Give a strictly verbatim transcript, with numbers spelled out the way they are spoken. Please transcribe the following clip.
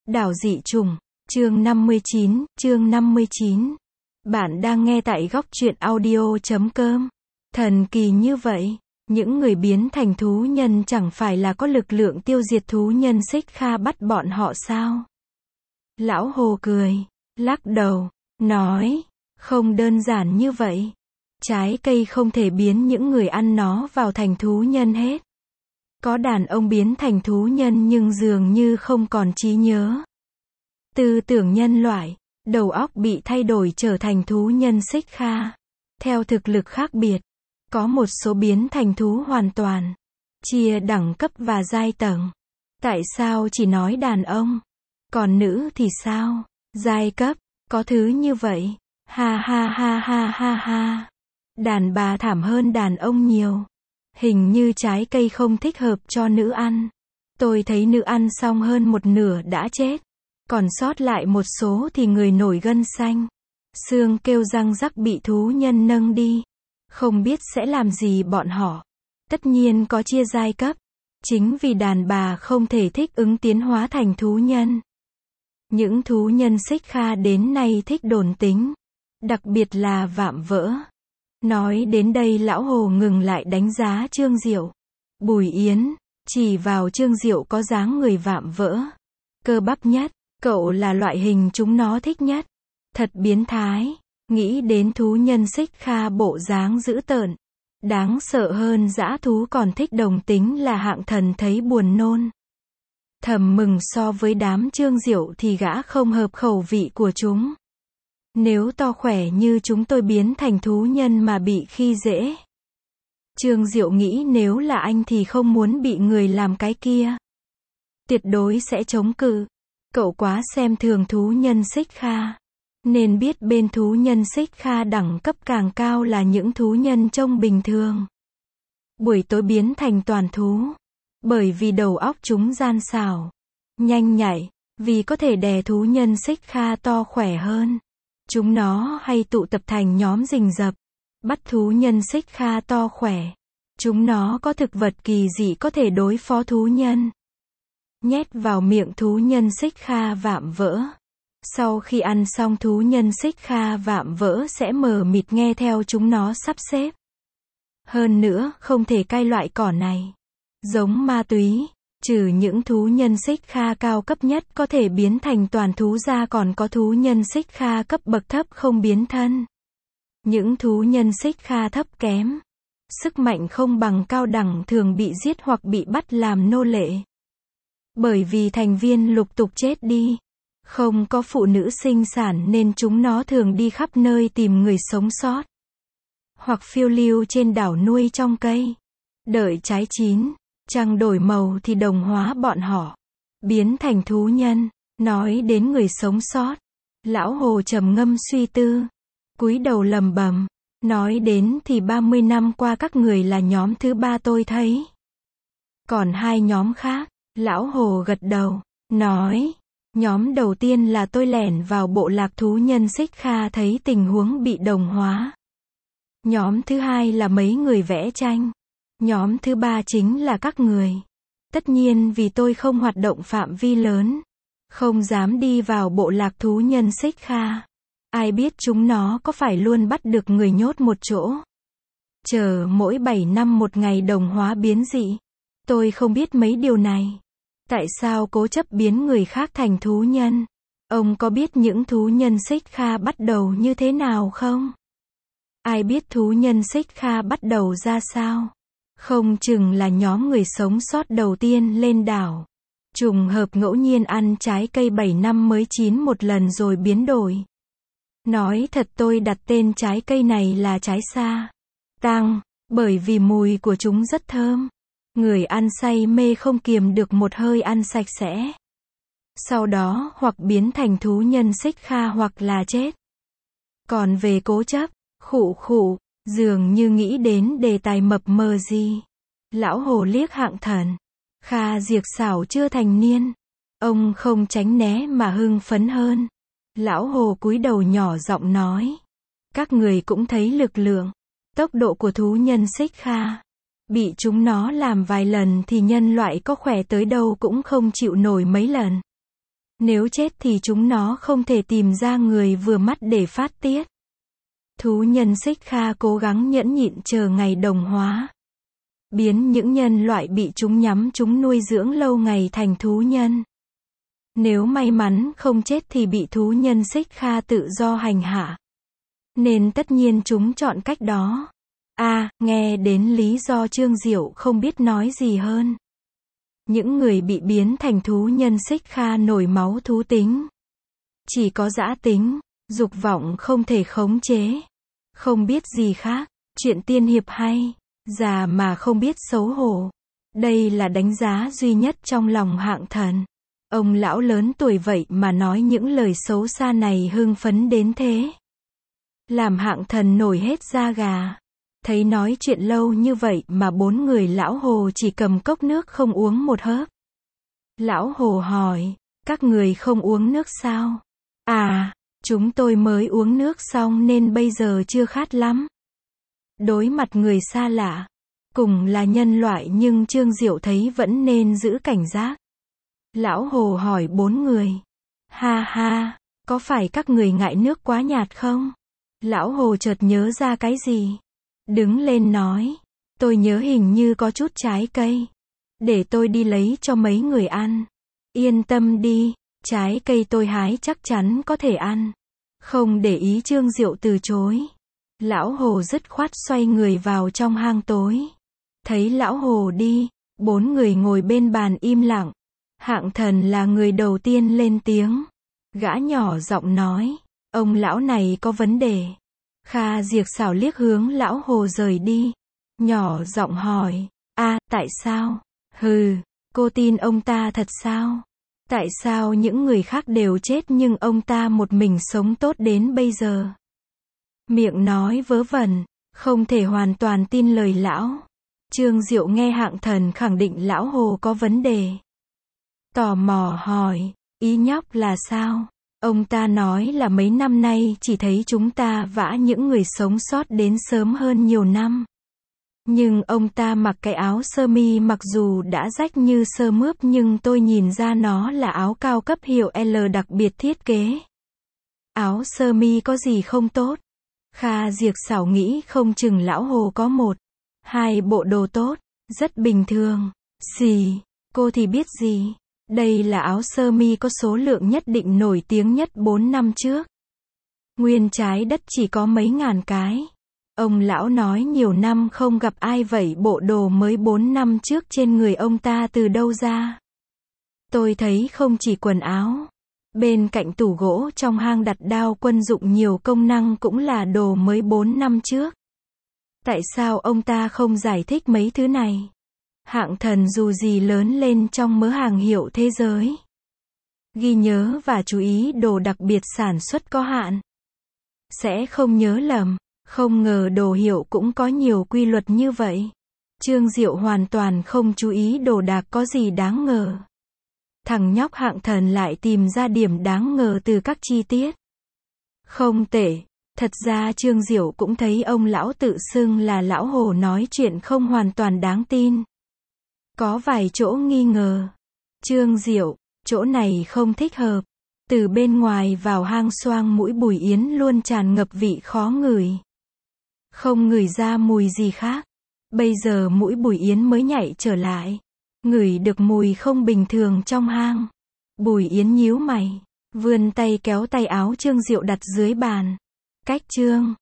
Đảo dị chủng, chương năm mươi chín, chương năm mươi chín. Bạn đang nghe tại góc truyện audio chấm com. Thần kỳ như vậy, những người biến thành thú nhân chẳng phải là có lực lượng tiêu diệt thú nhân Xích Kha bắt bọn họ sao? Lão Hồ cười, lắc đầu, nói, không đơn giản như vậy. Trái cây không thể biến những người ăn nó vào thành thú nhân hết. Có đàn ông biến thành thú nhân nhưng dường như không còn trí nhớ. Tư tưởng nhân loại, đầu óc bị thay đổi trở thành thú nhân Xích Kha. Theo thực lực khác biệt, có một số biến thành thú hoàn toàn, chia đẳng cấp và giai tầng. Tại sao chỉ nói đàn ông? Còn nữ thì sao? Giai cấp, có thứ như vậy. Ha ha ha ha ha ha. Đàn bà thảm hơn đàn ông nhiều. Hình như trái cây không thích hợp cho nữ ăn. Tôi thấy nữ ăn xong hơn một nửa đã chết. Còn sót lại một số thì người nổi gân xanh. Xương kêu răng rắc bị thú nhân nâng đi. Không biết sẽ làm gì bọn họ. Tất nhiên có chia giai cấp. Chính vì đàn bà không thể thích ứng tiến hóa thành thú nhân. Những thú nhân Xích Kha đến nay thích đồn tính. Đặc biệt là vạm vỡ. Nói đến đây lão Hồ ngừng lại đánh giá Trương Diệu. Bùi Yến, chỉ vào Trương Diệu có dáng người vạm vỡ. Cơ bắp nhất, cậu là loại hình chúng nó thích nhất. Thật biến thái, nghĩ đến thú nhân Xích Kha bộ dáng dữ tợn. Đáng sợ hơn dã thú còn thích đồng tính là hạng thần thấy buồn nôn. Thầm mừng so với đám Trương Diệu thì gã không hợp khẩu vị của chúng. Nếu to khỏe như chúng tôi biến thành thú nhân mà bị khi dễ. Trương Diệu nghĩ nếu là anh thì không muốn bị người làm cái kia. Tuyệt đối sẽ chống cự. Cậu quá xem thường thú nhân Xích Kha. Nên biết bên thú nhân Xích Kha đẳng cấp càng cao là những thú nhân trông bình thường. Buổi tối biến thành toàn thú. Bởi vì đầu óc chúng gian xảo, nhanh nhạy, vì có thể đè thú nhân Xích Kha to khỏe hơn. Chúng nó hay tụ tập thành nhóm rình rập, bắt thú nhân Xích Kha to khỏe. Chúng nó có thực vật kỳ dị có thể đối phó thú nhân. Nhét vào miệng thú nhân Xích Kha vạm vỡ. Sau khi ăn xong thú nhân Xích Kha vạm vỡ sẽ mờ mịt nghe theo chúng nó sắp xếp. Hơn nữa, không thể cai loại cỏ này. Giống ma túy, trừ những thú nhân Xích Kha cao cấp nhất có thể biến thành toàn thú ra còn có thú nhân Xích Kha cấp bậc thấp không biến thân. Những thú nhân Xích Kha thấp kém, sức mạnh không bằng cao đẳng thường bị giết hoặc bị bắt làm nô lệ. Bởi vì thành viên lục tục chết đi, không có phụ nữ sinh sản nên chúng nó thường đi khắp nơi tìm người sống sót. Hoặc phiêu lưu trên đảo nuôi trong cây. Đợi trái chín, trăng đổi màu thì đồng hóa bọn họ. Biến thành thú nhân. Nói đến người sống sót. Lão Hồ trầm ngâm suy tư. Cúi đầu lầm bầm. Nói đến thì ba mươi năm qua các người là nhóm thứ ba tôi thấy. Còn hai nhóm khác. Lão Hồ gật đầu. Nói. Nhóm đầu tiên là tôi lẻn vào bộ lạc thú nhân Xích Kha thấy tình huống bị đồng hóa. Nhóm thứ hai là mấy người vẽ tranh. Nhóm thứ ba chính là các người. Tất nhiên vì tôi không hoạt động phạm vi lớn. Không dám đi vào bộ lạc thú nhân Xích Kha. Ai biết chúng nó có phải luôn bắt được người nhốt một chỗ. Chờ mỗi bảy năm một ngày đồng hóa biến dị. Tôi không biết mấy điều này. Tại sao cố chấp biến người khác thành thú nhân? Ông có biết những thú nhân Xích Kha bắt đầu như thế nào không? Ai biết thú nhân Xích Kha bắt đầu ra sao? Không chừng là nhóm người sống sót đầu tiên lên đảo. Trùng hợp ngẫu nhiên ăn trái cây bảy năm mới chín một lần rồi biến đổi. Nói thật tôi đặt tên trái cây này là trái sa tăng, bởi vì mùi của chúng rất thơm. Người ăn say mê không kiềm được một hơi ăn sạch sẽ. Sau đó hoặc biến thành thú nhân Xích Kha hoặc là chết. Còn về cố chấp, khụ khụ, dường như nghĩ đến đề tài mập mờ gì. Lão Hồ liếc hạng thần. Kha Diệc Xảo chưa thành niên. Ông không tránh né mà hưng phấn hơn. Lão Hồ cúi đầu nhỏ giọng nói. Các người cũng thấy lực lượng, tốc độ của thú nhân Xích Kha. Bị chúng nó làm vài lần thì nhân loại có khỏe tới đâu cũng không chịu nổi mấy lần. Nếu chết thì chúng nó không thể tìm ra người vừa mắt để phát tiết. Thú nhân Xích Kha cố gắng nhẫn nhịn chờ ngày đồng hóa. Biến những nhân loại bị chúng nhắm chúng nuôi dưỡng lâu ngày thành thú nhân. Nếu may mắn không chết thì bị thú nhân Xích Kha tự do hành hạ. Nên tất nhiên chúng chọn cách đó. A, à, nghe đến lý do Trương Diệu không biết nói gì hơn. Những người bị biến thành thú nhân Xích Kha nổi máu thú tính. Chỉ có dã tính, dục vọng không thể khống chế. Không biết gì khác, chuyện tiên hiệp hay, già mà không biết xấu hổ. Đây là đánh giá duy nhất trong lòng Hạng Thần. Ông lão lớn tuổi vậy mà nói những lời xấu xa này hưng phấn đến thế. Làm Hạng Thần nổi hết da gà. Thấy nói chuyện lâu như vậy mà bốn người lão Hồ chỉ cầm cốc nước không uống một hớp. Lão Hồ hỏi, các người không uống nước sao? À, chúng tôi mới uống nước xong nên bây giờ chưa khát lắm. Đối mặt người xa lạ, cùng là nhân loại nhưng Trương Diệu thấy vẫn nên giữ cảnh giác. Lão Hồ hỏi bốn người. Ha ha, có phải các người ngại nước quá nhạt không? Lão Hồ chợt nhớ ra cái gì. Đứng lên nói. Tôi nhớ hình như có chút trái cây. Để tôi đi lấy cho mấy người ăn. Yên tâm đi, trái cây tôi hái chắc chắn có thể ăn. Không để ý Trương Diệu từ chối. Lão Hồ dứt khoát xoay người vào trong hang tối. Thấy Lão Hồ đi, bốn người ngồi bên bàn im lặng. Hạng Thần là người đầu tiên lên tiếng. Gã nhỏ giọng nói, ông lão này có vấn đề. Kha Diệc Xảo liếc hướng Lão Hồ rời đi. Nhỏ giọng hỏi, a, tại sao? Hừ, cô tin ông ta thật sao? Tại sao những người khác đều chết nhưng ông ta một mình sống tốt đến bây giờ? Miệng nói vớ vẩn, không thể hoàn toàn tin lời lão. Trương Diệu nghe Hạng Thần khẳng định Lão Hồ có vấn đề. Tò mò hỏi, ý nhóc là sao? Ông ta nói là mấy năm nay chỉ thấy chúng ta vã những người sống sót đến sớm hơn nhiều năm. Nhưng ông ta mặc cái áo sơ mi mặc dù đã rách như sơ mướp nhưng tôi nhìn ra nó là áo cao cấp hiệu L đặc biệt thiết kế. Áo sơ mi có gì không tốt? Kha Diệc Xảo nghĩ không chừng Lão Hồ có một, hai bộ đồ tốt, rất bình thường. Xì, cô thì biết gì? Đây là áo sơ mi có số lượng nhất định nổi tiếng nhất bốn năm trước. Nguyên trái đất chỉ có mấy ngàn cái. Ông lão nói nhiều năm không gặp ai vậy bộ đồ mới bốn năm trước trên người ông ta từ đâu ra. Tôi thấy không chỉ quần áo. Bên cạnh tủ gỗ trong hang đặt đao quân dụng nhiều công năng cũng là đồ mới bốn năm trước. Tại sao ông ta không giải thích mấy thứ này? Hạng Thần dù gì lớn lên trong mớ hàng hiệu thế giới. Ghi nhớ và chú ý đồ đặc biệt sản xuất có hạn. Sẽ không nhớ lầm, không ngờ đồ hiệu cũng có nhiều quy luật như vậy. Trương Diệu hoàn toàn không chú ý đồ đạc có gì đáng ngờ. Thằng nhóc Hạng Thần lại tìm ra điểm đáng ngờ từ các chi tiết. Không tệ, thật ra Trương Diệu cũng thấy ông lão tự xưng là Lão Hồ nói chuyện không hoàn toàn đáng tin. Có vài chỗ nghi ngờ. Trương Diệu, chỗ này không thích hợp. Từ bên ngoài vào hang xoang mũi Bùi Yến luôn tràn ngập vị khó ngửi. Không ngửi ra mùi gì khác. Bây giờ mũi Bùi Yến mới nhạy trở lại. Ngửi được mùi không bình thường trong hang. Bùi Yến nhíu mày, vươn tay kéo tay áo Trương Diệu đặt dưới bàn. Cách Trương